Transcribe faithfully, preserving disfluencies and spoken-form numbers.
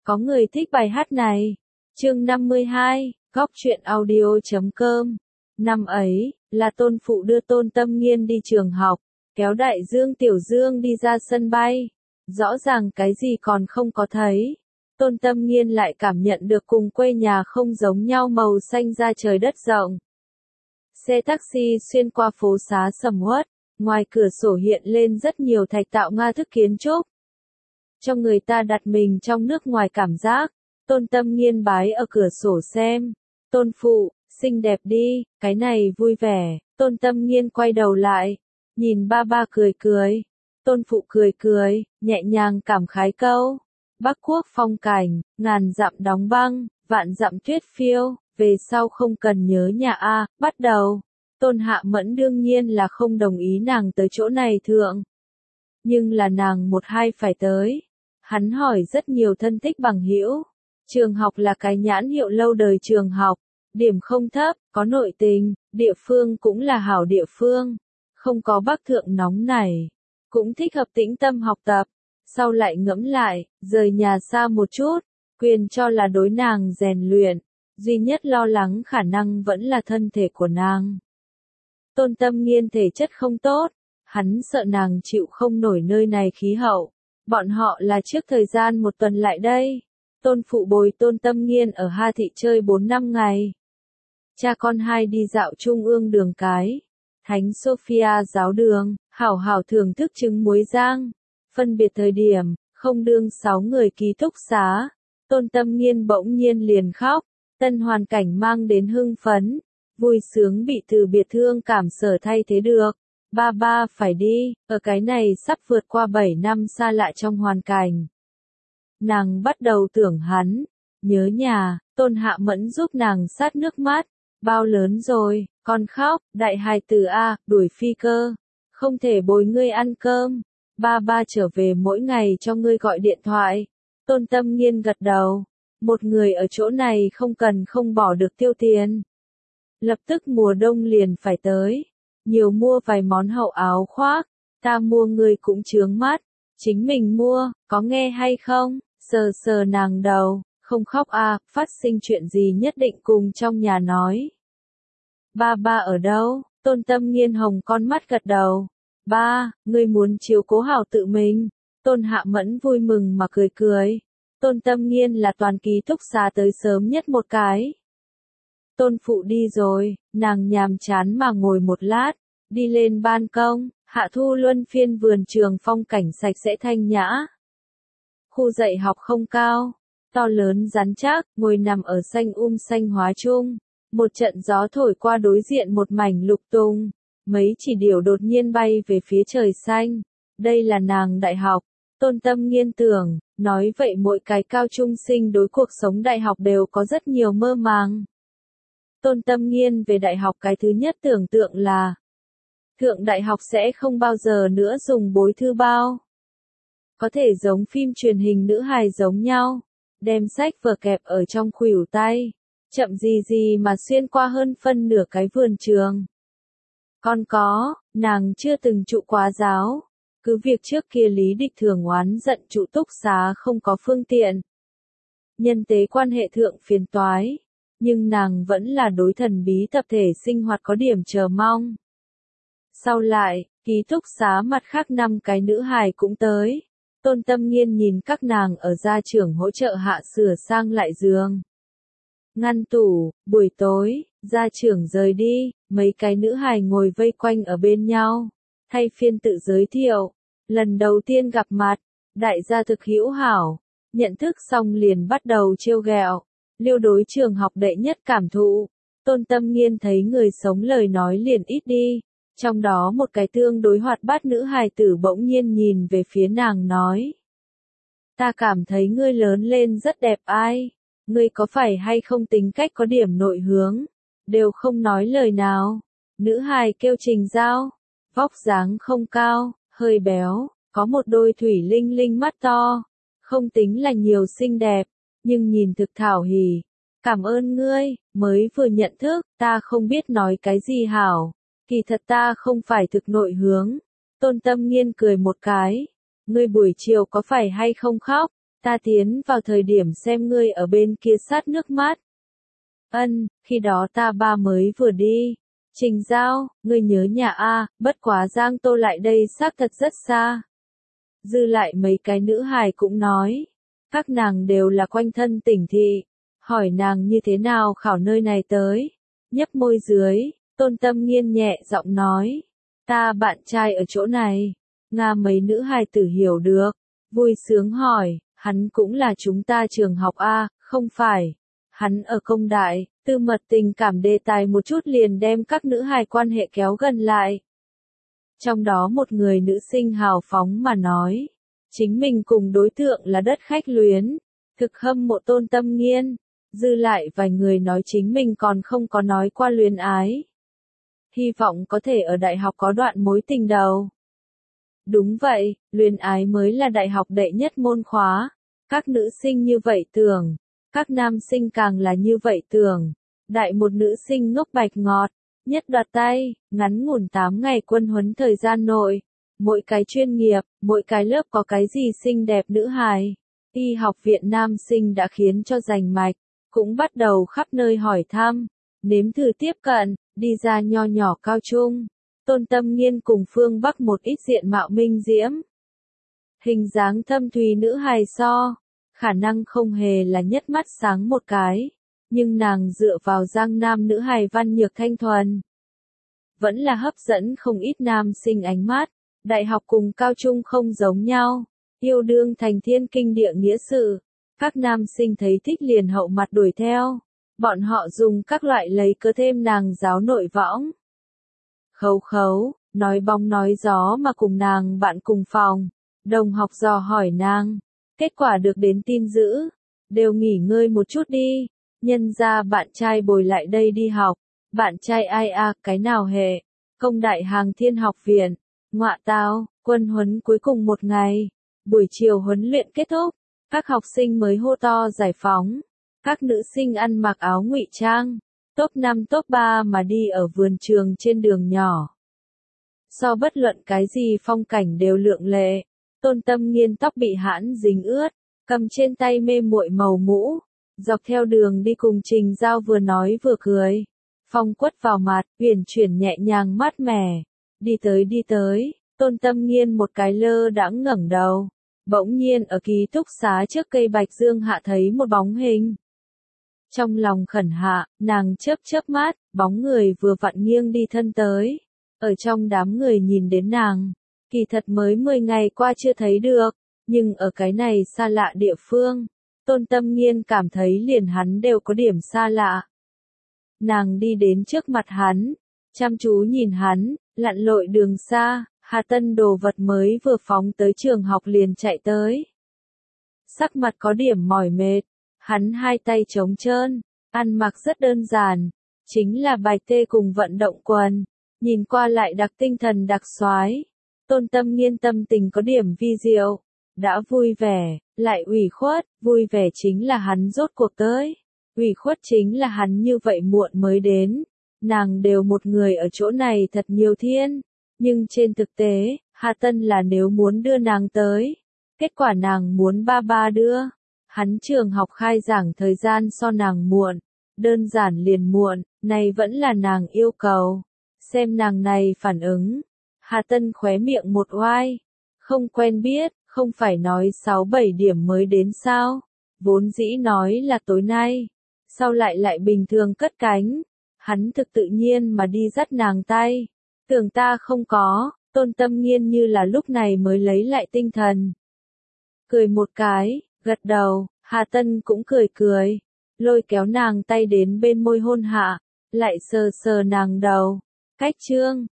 Có người thích bài hát này. Chương năm mươi hai, góc truyện audio chấm com. Năm ấy, là Tôn Phụ đưa Tôn Tâm Nghiên đi trường học, kéo Đại Dương Tiểu Dương đi ra sân bay. Rõ ràng cái gì còn không có thấy. Tôn Tâm Nghiên lại cảm nhận được cùng quê nhà không giống nhau màu xanh ra trời đất rộng. Xe taxi xuyên qua phố xá sầm uất, ngoài cửa sổ hiện lên rất nhiều thạch tạo Nga thức kiến trúc. Cho người ta đặt mình trong nước ngoài cảm giác. Tôn Tâm Nghiên bái ở cửa sổ xem. Tôn Phụ, xinh đẹp đi, cái này vui vẻ. Tôn Tâm Nghiên quay đầu lại, nhìn ba ba cười cười. Tôn Phụ cười cười, nhẹ nhàng cảm khái câu. Bắc Quốc phong cảnh, ngàn dặm đóng băng, vạn dặm tuyết phiêu, về sau không cần nhớ nhà a, bắt đầu. Tôn Hạ Mẫn đương nhiên là không đồng ý nàng tới chỗ này thượng. Nhưng là nàng một hai phải tới. Hắn hỏi rất nhiều thân thích bằng hữu. Trường học là cái nhãn hiệu lâu đời trường học, điểm không thấp, có nội tình, địa phương cũng là hảo địa phương, không có Bắc thượng nóng này, cũng thích hợp tĩnh tâm học tập. Sau lại ngẫm lại, rời nhà xa một chút, quyền cho là đối nàng rèn luyện, duy nhất lo lắng khả năng vẫn là thân thể của nàng. Tôn Tâm Nghiên thể chất không tốt, hắn sợ nàng chịu không nổi nơi này khí hậu. Bọn họ là trước thời gian một tuần lại đây. Tôn Phụ bồi Tôn Tâm Nghiên ở Ha Thị chơi bốn năm ngày. Cha con hai đi dạo trung ương đường cái, Thánh Sophia giáo đường, hảo hảo thưởng thức trứng muối rang. Phân biệt thời điểm, không đương sáu người ký túc xá. Tôn Tâm Nghiên bỗng nhiên liền khóc, tân hoàn cảnh mang đến hưng phấn, vui sướng bị từ biệt thương cảm sở thay thế được. Ba ba phải đi, ở cái này sắp vượt qua bảy năm xa lạ trong hoàn cảnh. Nàng bắt đầu tưởng hắn, nhớ nhà. Tôn Hạ Mẫn giúp nàng sát nước mắt. Bao lớn rồi, con khóc, đại hài tử a, đuổi phi cơ. Không thể bồi ngươi ăn cơm. Ba ba trở về mỗi ngày cho ngươi gọi điện thoại. Tôn Tâm Nghiên gật đầu. Một người ở chỗ này không cần không bỏ được tiêu tiền. Lập tức mùa đông liền phải tới. Nhiều mua vài món hậu áo khoác, ta mua người cũng chướng mắt, chính mình mua, có nghe hay không? Sờ sờ nàng đầu, không khóc à, phát sinh chuyện gì nhất định cùng trong nhà nói. Ba ba ở đâu? Tôn Tâm Nghiên hồng con mắt gật đầu. Ba, ngươi muốn chiếu cố hảo tự mình. Tôn Hạ Mẫn vui mừng mà cười cười. Tôn Tâm Nghiên là toàn ký túc xá tới sớm nhất một cái. Tôn Phụ đi rồi, nàng nhàm chán mà ngồi một lát, đi lên ban công, hạ thu luân phiên vườn trường phong cảnh sạch sẽ thanh nhã. Khu dạy học không cao, to lớn rắn chắc, ngồi nằm ở xanh um xanh hóa chung. Một trận gió thổi qua đối diện một mảnh lục tung, mấy chỉ điểu đột nhiên bay về phía trời xanh. Đây là nàng đại học. Tôn Tâm Nghiên tưởng, nói vậy mỗi cái cao trung sinh đối cuộc sống đại học đều có rất nhiều mơ màng. Tôn Tâm Nghiên về đại học cái thứ nhất tưởng tượng là thượng đại học sẽ không bao giờ nữa dùng bối thư bao. Có thể giống phim truyền hình nữ hài giống nhau, đem sách vở kẹp ở trong khuỷu tay, chậm gì gì mà xuyên qua hơn phân nửa cái vườn trường. Còn có, nàng chưa từng trụ quá giáo, cứ việc trước kia Lý Địch thường oán giận trụ túc xá không có phương tiện. Nhân tế quan hệ thượng phiền toái. Nhưng nàng vẫn là đối thần bí tập thể sinh hoạt có điểm chờ mong. Sau lại, ký túc xá mặt khác năm cái nữ hài cũng tới. Tôn Tâm Nghiên nhìn các nàng ở gia trưởng hỗ trợ hạ sửa sang lại giường. Ngăn tủ, buổi tối, gia trưởng rời đi, mấy cái nữ hài ngồi vây quanh ở bên nhau. Thay phiên tự giới thiệu. Lần đầu tiên gặp mặt, đại gia thực hữu hảo. Nhận thức xong liền bắt đầu trêu ghẹo. Liêu đối trường học đệ nhất cảm thụ. Tôn Tâm Nghiên thấy người sống lời nói liền ít đi. Trong đó một cái tương đối hoạt bát nữ hài tử bỗng nhiên nhìn về phía nàng nói. Ta cảm thấy ngươi lớn lên rất đẹp ai. Ngươi có phải hay không tính cách có điểm nội hướng. Đều không nói lời nào. Nữ hài kêu Trình Giao. Vóc dáng không cao, hơi béo, có một đôi thủy linh linh mắt to. Không tính là nhiều xinh đẹp. Nhưng nhìn thực thảo hỉ. Cảm ơn ngươi, mới vừa nhận thức, ta không biết nói cái gì hảo. Kỳ thật ta không phải thực nội hướng. Tôn Tâm Nghiên cười một cái. Ngươi buổi chiều có phải hay không khóc? Ta tiến vào thời điểm xem ngươi ở bên kia sát nước mắt. Ân, khi đó ta ba mới vừa đi. Trình Giao, ngươi nhớ nhà a, bất quá Giang Tô lại đây xác thật rất xa. Dư lại mấy cái nữ hài cũng nói, các nàng đều là quanh thân tỉnh thị, hỏi nàng như thế nào khảo nơi này tới. Nhấp môi dưới, Tôn Tâm Nghiên nhẹ giọng nói, ta bạn trai ở chỗ này. Nga mấy nữ hài tử hiểu được, vui sướng hỏi, hắn cũng là chúng ta trường học a, không phải. Hắn ở công đại, tư mật tình cảm đề tài một chút liền đem các nữ hài quan hệ kéo gần lại. Trong đó một người nữ sinh hào phóng mà nói, chính mình cùng đối tượng là đất khách luyến, thực hâm mộ Tôn Tâm Nghiên, dư lại vài người nói chính mình còn không có nói qua luyến ái. Hy vọng có thể ở đại học có đoạn mối tình đầu. Đúng vậy, luyến ái mới là đại học đệ nhất môn khóa, các nữ sinh như vậy tưởng. Các nam sinh càng là như vậy tưởng, đại một nữ sinh ngốc bạch ngọt, nhất đoạt tay, ngắn ngủn tám ngày quân huấn thời gian nội, mỗi cái chuyên nghiệp, mỗi cái lớp có cái gì xinh đẹp nữ hài. Y học viện nam sinh đã khiến cho giành mạch, cũng bắt đầu khắp nơi hỏi thăm, nếm thử tiếp cận, đi ra nho nhỏ cao trung. Tôn Tâm Nghiên cùng phương Bắc một ít diện mạo minh diễm. Hình dáng thâm thúy nữ hài so. Khả năng không hề là nhất mắt sáng một cái, nhưng nàng dựa vào Giang Nam nữ hài văn nhược thanh thuần. Vẫn là hấp dẫn không ít nam sinh ánh mắt, đại học cùng cao trung không giống nhau, yêu đương thành thiên kinh địa nghĩa sự. Các nam sinh thấy thích liền hậu mặt đuổi theo, bọn họ dùng các loại lấy cớ thêm nàng giáo nội võng. Khấu khấu, nói bóng nói gió mà cùng nàng bạn cùng phòng, đồng học dò hỏi nàng. Kết quả được đến tin dữ, đều nghỉ ngơi một chút đi, nhân ra bạn trai bồi lại đây đi học, bạn trai ai a, cái nào hệ, công đại hàng thiên học viện, ngọa tao, quân huấn cuối cùng một ngày, buổi chiều huấn luyện kết thúc, các học sinh mới hô to giải phóng, các nữ sinh ăn mặc áo ngụy trang, top năm top ba mà đi ở vườn trường trên đường nhỏ. So bất luận cái gì phong cảnh đều lượng lệ. Tôn Tâm Nghiên tóc bị hãn dính ướt, cầm trên tay mê muội màu mũ, dọc theo đường đi cùng Trình Giao vừa nói vừa cười. Phong quất vào mặt, uyển chuyển nhẹ nhàng mát mẻ. Đi tới đi tới, Tôn Tâm Nghiên một cái lơ đãng ngẩng đầu. Bỗng nhiên ở ký túc xá trước cây bạch dương hạ thấy một bóng hình. Trong lòng khẩn hạ, nàng chớp chớp mắt, bóng người vừa vặn nghiêng đi thân tới. Ở trong đám người nhìn đến nàng. Kỳ thật mới mười ngày qua chưa thấy được, nhưng ở cái này xa lạ địa phương, Tôn Tâm Nghiên cảm thấy liền hắn đều có điểm xa lạ. Nàng đi đến trước mặt hắn, chăm chú nhìn hắn, lặn lội đường xa, Hà Tân đồ vật mới vừa phóng tới trường học liền chạy tới. Sắc mặt có điểm mỏi mệt, hắn hai tay trống trơn, ăn mặc rất đơn giản, chính là bài tê cùng vận động quần, nhìn qua lại đặc tinh thần đặc soái. Tôn Tâm Nghiên tâm tình có điểm vi diệu, đã vui vẻ, lại ủy khuất, vui vẻ chính là hắn rốt cuộc tới, ủy khuất chính là hắn như vậy muộn mới đến, nàng đều một người ở chỗ này thật nhiều thiên, nhưng trên thực tế, Hà Tân là nếu muốn đưa nàng tới, kết quả nàng muốn ba ba đưa, hắn trường học khai giảng thời gian so nàng muộn, đơn giản liền muộn, này vẫn là nàng yêu cầu, xem nàng này phản ứng. Hà Tân khóe miệng một oai, không quen biết, không phải nói sáu bảy điểm mới đến sao, vốn dĩ nói là tối nay, sau lại lại bình thường cất cánh, hắn thực tự nhiên mà đi dắt nàng tay, tưởng ta không có, Tôn Tâm Nghiên như là lúc này mới lấy lại tinh thần. Cười một cái, gật đầu, Hà Tân cũng cười cười, lôi kéo nàng tay đến bên môi hôn hạ, lại sờ sờ nàng đầu, cách chương.